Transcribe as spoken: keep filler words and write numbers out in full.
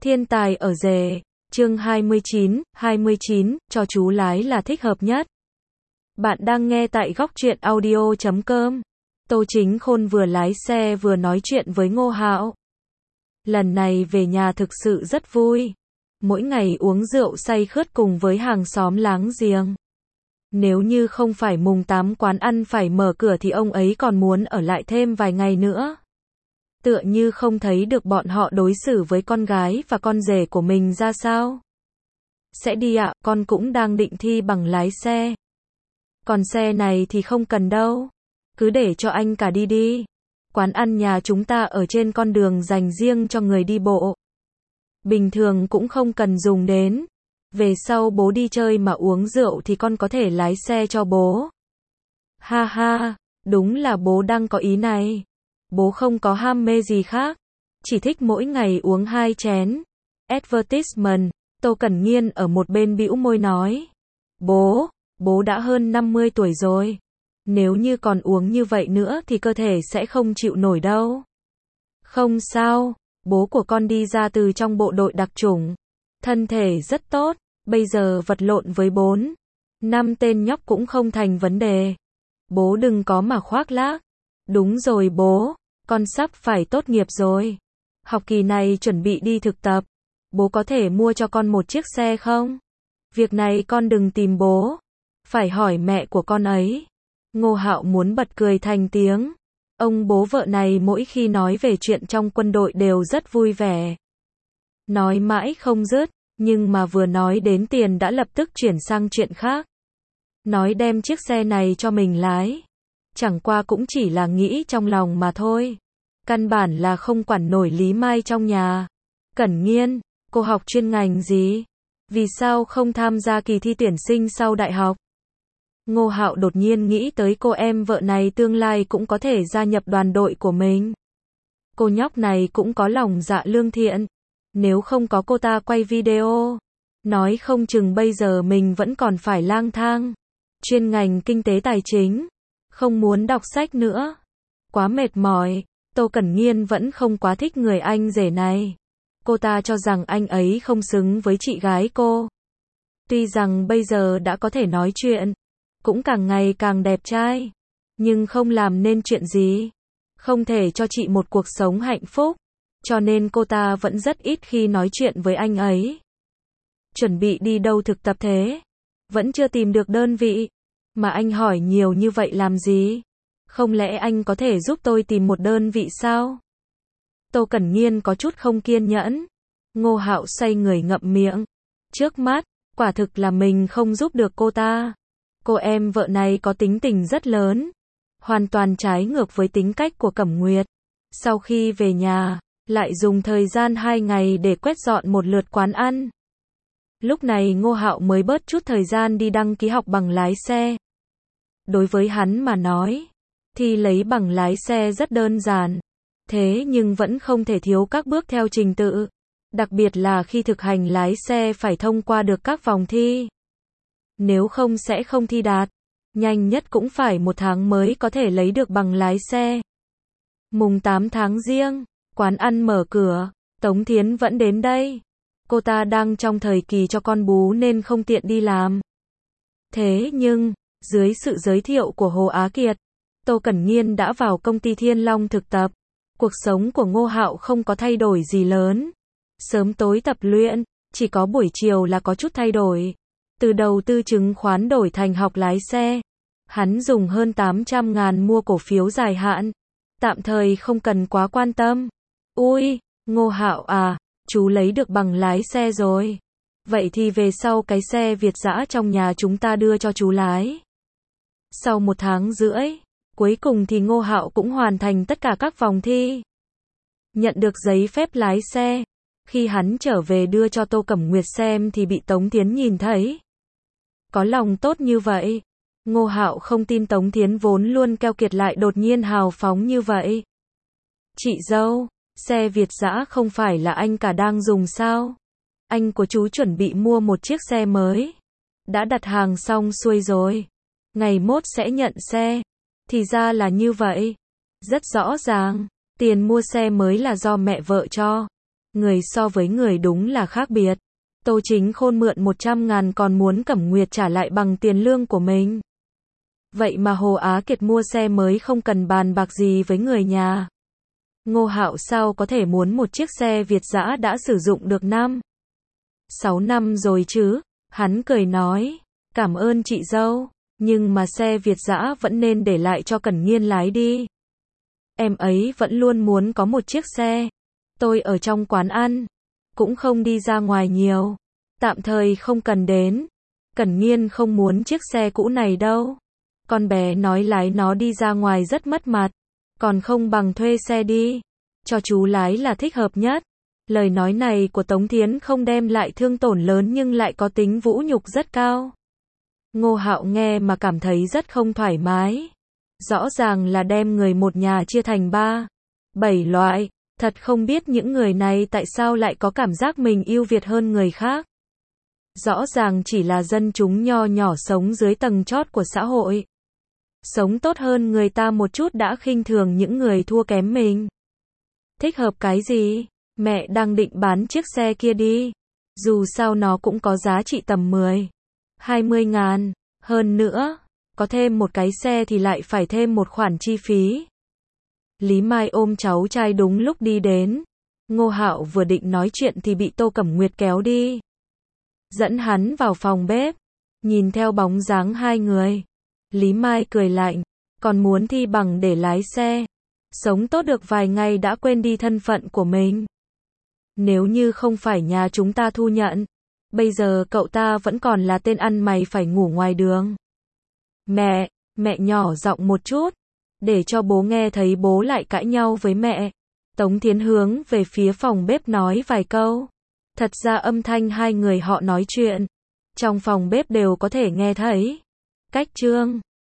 Thiên tài ở rể, chương hai mươi chín, hai mươi chín, cho chú lái là thích hợp nhất. Bạn đang nghe tại góc truyện audio chấm com. Tô Chính Khôn vừa lái xe vừa nói chuyện với Ngô Hạo. Lần này về nhà thực sự rất vui. Mỗi ngày uống rượu say khướt cùng với hàng xóm láng giềng. Nếu như không phải mùng tám quán ăn phải mở cửa thì ông ấy còn muốn ở lại thêm vài ngày nữa. Tựa như không thấy được bọn họ đối xử với con gái và con rể của mình ra sao. Sẽ đi ạ, con cũng đang định thi bằng lái xe. Còn xe này thì không cần đâu. Cứ để cho anh cả đi đi. Quán ăn nhà chúng ta ở trên con đường dành riêng cho người đi bộ. Bình thường cũng không cần dùng đến. Về sau bố đi chơi mà uống rượu thì con có thể lái xe cho bố. Ha ha, đúng là bố đang có ý này. Bố không có ham mê gì khác. Chỉ thích mỗi ngày uống hai chén. Advertisement, Tô Cẩn Nghiên ở một bên bĩu môi nói. Bố, bố đã hơn năm mươi tuổi rồi. Nếu như còn uống như vậy nữa thì cơ thể sẽ không chịu nổi đâu. Không sao, bố của con đi ra từ trong bộ đội đặc chủng. Thân thể rất tốt, bây giờ vật lộn với bốn, năm tên nhóc cũng không thành vấn đề. Bố đừng có mà khoác lác. Đúng rồi bố, con sắp phải tốt nghiệp rồi. Học kỳ này chuẩn bị đi thực tập. Bố có thể mua cho con một chiếc xe không? Việc này con đừng tìm bố. Phải hỏi mẹ của con ấy. Ngô Hạo muốn bật cười thành tiếng. Ông bố vợ này mỗi khi nói về chuyện trong quân đội đều rất vui vẻ. Nói mãi không dứt, nhưng mà vừa nói đến tiền đã lập tức chuyển sang chuyện khác. Nói đem chiếc xe này cho mình lái. Chẳng qua cũng chỉ là nghĩ trong lòng mà thôi. Căn bản là không quản nổi Lý Mai trong nhà. Cẩn Nghiên, cô học chuyên ngành gì? Vì sao không tham gia kỳ thi tuyển sinh sau đại học? Ngô Hạo đột nhiên nghĩ tới cô em vợ này tương lai cũng có thể gia nhập đoàn đội của mình. Cô nhóc này cũng có lòng dạ lương thiện. Nếu không có cô ta quay video, nói không chừng bây giờ mình vẫn còn phải lang thang. Chuyên ngành kinh tế tài chính. Không muốn đọc sách nữa. Quá mệt mỏi. Tô Cẩn Nghiên vẫn không quá thích người anh rể này. Cô ta cho rằng anh ấy không xứng với chị gái cô. Tuy rằng bây giờ đã có thể nói chuyện, cũng càng ngày càng đẹp trai, nhưng không làm nên chuyện gì. Không thể cho chị một cuộc sống hạnh phúc, cho nên cô ta vẫn rất ít khi nói chuyện với anh ấy. Chuẩn bị đi đâu thực tập thế? Vẫn chưa tìm được đơn vị. Mà anh hỏi nhiều như vậy làm gì? Không lẽ anh có thể giúp tôi tìm một đơn vị sao? Tô Cẩn Nghiên có chút không kiên nhẫn. Ngô Hạo xoay người ngậm miệng. Trước mắt, quả thực là mình không giúp được cô ta. Cô em vợ này có tính tình rất lớn. Hoàn toàn trái ngược với tính cách của Cẩm Nguyệt. Sau khi về nhà, lại dùng thời gian hai ngày để quét dọn một lượt quán ăn. Lúc này Ngô Hạo mới bớt chút thời gian đi đăng ký học bằng lái xe. Đối với hắn mà nói, thì lấy bằng lái xe rất đơn giản. Thế nhưng vẫn không thể thiếu các bước theo trình tự. Đặc biệt là khi thực hành lái xe phải thông qua được các vòng thi. Nếu không sẽ không thi đạt. Nhanh nhất cũng phải một tháng mới có thể lấy được bằng lái xe. Mùng tám tháng Giêng, quán ăn mở cửa, Tống Thiến vẫn đến đây. Cô ta đang trong thời kỳ cho con bú nên không tiện đi làm. Thế nhưng, dưới sự giới thiệu của Hồ Á Kiệt, Tô Cẩn Nghiên đã vào công ty Thiên Long thực tập. Cuộc sống của Ngô Hạo không có thay đổi gì lớn. Sớm tối tập luyện, chỉ có buổi chiều là có chút thay đổi. Từ đầu tư chứng khoán đổi thành học lái xe. Hắn dùng hơn tám trăm ngàn mua cổ phiếu dài hạn. Tạm thời không cần quá quan tâm. Ui, Ngô Hạo à, chú lấy được bằng lái xe rồi. Vậy thì về sau cái xe Việt dã trong nhà chúng ta đưa cho chú lái. Sau một tháng rưỡi, cuối cùng thì Ngô Hạo cũng hoàn thành tất cả các vòng thi. Nhận được giấy phép lái xe. Khi hắn trở về đưa cho Tô Cẩm Nguyệt xem thì bị Tống Thiến nhìn thấy. Có lòng tốt như vậy. Ngô Hạo không tin Tống Thiến vốn luôn keo kiệt lại đột nhiên hào phóng như vậy. Chị dâu, xe Việt dã không phải là anh cả đang dùng sao? Anh của chú chuẩn bị mua một chiếc xe mới. Đã đặt hàng xong xuôi rồi. Ngày mốt sẽ nhận xe. Thì ra là như vậy. Rất rõ ràng, tiền mua xe mới là do mẹ vợ cho. Người so với người đúng là khác biệt. Tô Chính Khôn mượn một trăm ngàn còn muốn Cẩm Nguyệt trả lại bằng tiền lương của mình. Vậy mà Hồ Á Kiệt mua xe mới không cần bàn bạc gì với người nhà. Ngô Hạo sao có thể muốn một chiếc xe Việt dã đã sử dụng được năm, sáu năm rồi chứ? Hắn cười nói, cảm ơn chị dâu, nhưng mà xe Việt dã vẫn nên để lại cho Cẩn Nghiên lái đi. Em ấy vẫn luôn muốn có một chiếc xe. Tôi ở trong quán ăn, cũng không đi ra ngoài nhiều. Tạm thời không cần đến. Cẩn Nghiên không muốn chiếc xe cũ này đâu. Con bé nói lái nó đi ra ngoài rất mất mặt. Còn không bằng thuê xe đi. Cho chú lái là thích hợp nhất. Lời nói này của Tống Thiến không đem lại thương tổn lớn nhưng lại có tính vũ nhục rất cao. Ngô Hạo nghe mà cảm thấy rất không thoải mái. Rõ ràng là đem người một nhà chia thành ba, bảy loại. Thật không biết những người này tại sao lại có cảm giác mình ưu việt hơn người khác. Rõ ràng chỉ là dân chúng nho nhỏ sống dưới tầng chót của xã hội. Sống tốt hơn người ta một chút đã khinh thường những người thua kém mình. Thích hợp cái gì? Mẹ đang định bán chiếc xe kia đi. Dù sao nó cũng có giá trị tầm mười, hai mươi ngàn. Hơn nữa, có thêm một cái xe thì lại phải thêm một khoản chi phí. Lý Mai ôm cháu trai đúng lúc đi đến. Ngô Hạo vừa định nói chuyện thì bị Tô Cẩm Nguyệt kéo đi. Dẫn hắn vào phòng bếp. Nhìn theo bóng dáng hai người. Lý Mai cười lạnh. Còn muốn thi bằng để lái xe. Sống tốt được vài ngày đã quên đi thân phận của mình. Nếu như không phải nhà chúng ta thu nhận. Bây giờ cậu ta vẫn còn là tên ăn mày phải ngủ ngoài đường. Mẹ, mẹ nhỏ giọng một chút. Để cho bố nghe thấy bố lại cãi nhau với mẹ. Tống Thiến hướng về phía phòng bếp nói vài câu. Thật ra âm thanh hai người họ nói chuyện trong phòng bếp đều có thể nghe thấy. Cách chương